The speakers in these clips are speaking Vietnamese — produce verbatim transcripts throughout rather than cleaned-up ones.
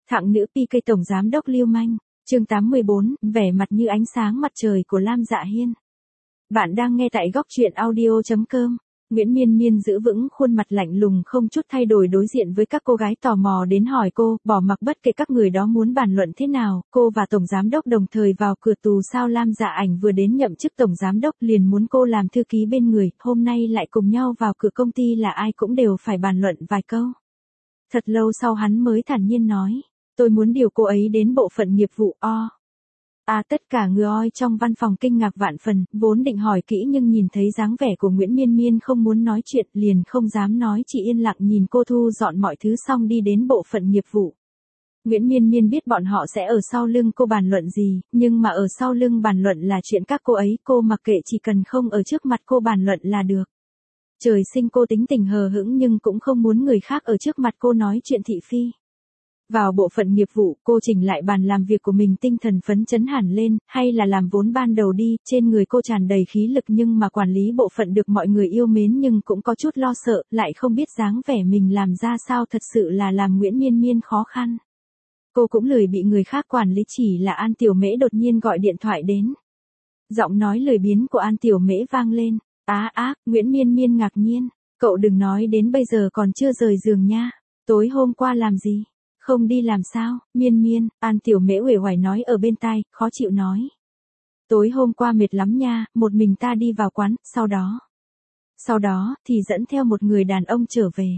Thặng nữ pê ca tổng giám đốc lưu manh, chương tám mươi bốn, vẻ mặt như ánh sáng mặt trời của Lam Dạ Hiên. Bạn đang nghe tại góc truyện audio chấm com. Nguyễn Miên Miên giữ vững khuôn mặt lạnh lùng không chút thay đổi đối diện với các cô gái tò mò đến hỏi cô, bỏ mặc bất kể các người đó muốn bàn luận thế nào, cô và tổng giám đốc đồng thời vào cửa tù sao. Lam Dạ Ảnh vừa đến nhậm chức tổng giám đốc liền muốn cô làm thư ký bên người, hôm nay lại cùng nhau vào cửa công ty là ai cũng đều phải bàn luận vài câu. Thật lâu sau hắn mới thản nhiên nói, tôi muốn điều cô ấy đến bộ phận nghiệp vụ o. À tất cả người oi trong văn phòng kinh ngạc vạn phần, vốn định hỏi kỹ nhưng nhìn thấy dáng vẻ của Nguyễn Miên Miên không muốn nói chuyện liền không dám nói, chỉ yên lặng nhìn cô thu dọn mọi thứ xong đi đến bộ phận nghiệp vụ. Nguyễn Miên Miên biết bọn họ sẽ ở sau lưng cô bàn luận gì, nhưng mà ở sau lưng bàn luận là chuyện các cô ấy, cô mặc kệ chỉ cần không ở trước mặt cô bàn luận là được. Trời sinh cô tính tình hờ hững nhưng cũng không muốn người khác ở trước mặt cô nói chuyện thị phi. Vào bộ phận nghiệp vụ, cô chỉnh lại bàn làm việc của mình tinh thần phấn chấn hẳn lên, hay là làm vốn ban đầu đi, trên người cô tràn đầy khí lực nhưng mà quản lý bộ phận được mọi người yêu mến nhưng cũng có chút lo sợ, lại không biết dáng vẻ mình làm ra sao, thật sự là làm Nguyễn Miên Miên khó khăn. Cô cũng lười bị người khác quản lý, chỉ là An Tiểu Mễ đột nhiên gọi điện thoại đến. Giọng nói lười biếng của An Tiểu Mễ vang lên, á á, Nguyễn Miên Miên ngạc nhiên, cậu đừng nói đến bây giờ còn chưa rời giường nha, tối hôm qua làm gì? Không đi làm sao, Miên Miên, An Tiểu Mễ uể oải nói ở bên tai, khó chịu nói. Tối hôm qua mệt lắm nha, một mình ta đi vào quán, sau đó. Sau đó, thì dẫn theo một người đàn ông trở về.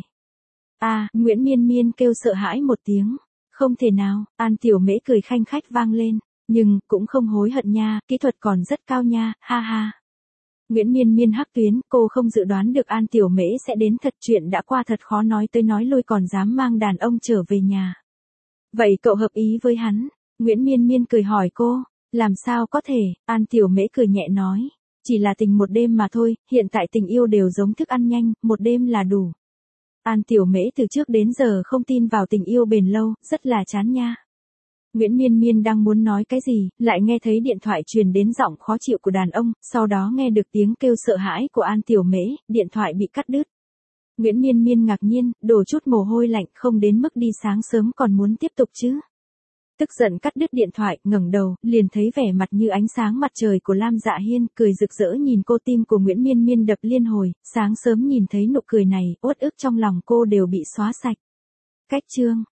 À, Nguyễn Miên Miên kêu sợ hãi một tiếng. Không thể nào, An Tiểu Mễ cười khanh khách vang lên. Nhưng, cũng không hối hận nha, kỹ thuật còn rất cao nha, ha ha. Nguyễn Miên Miên hắc tuyến, cô không dự đoán được An Tiểu Mễ sẽ đến thật, chuyện đã qua thật khó nói tới nói lui còn dám mang đàn ông trở về nhà. Vậy cậu hợp ý với hắn? Nguyễn Miên Miên cười hỏi cô, làm sao có thể, An Tiểu Mễ cười nhẹ nói, chỉ là tình một đêm mà thôi, hiện tại tình yêu đều giống thức ăn nhanh, một đêm là đủ. An Tiểu Mễ từ trước đến giờ không tin vào tình yêu bền lâu, rất là chán nha. Nguyễn Miên Miên đang muốn nói cái gì, lại nghe thấy điện thoại truyền đến giọng khó chịu của đàn ông, sau đó nghe được tiếng kêu sợ hãi của An Tiểu Mễ, điện thoại bị cắt đứt. Nguyễn Miên Miên ngạc nhiên, đổ chút mồ hôi lạnh, không đến mức đi sáng sớm còn muốn tiếp tục chứ. Tức giận cắt đứt điện thoại, ngẩng đầu, liền thấy vẻ mặt như ánh sáng mặt trời của Lam Dạ Hiên, cười rực rỡ nhìn cô, tim của Nguyễn Miên Miên đập liên hồi, sáng sớm nhìn thấy nụ cười này, uất ức trong lòng cô đều bị xóa sạch. Cách chương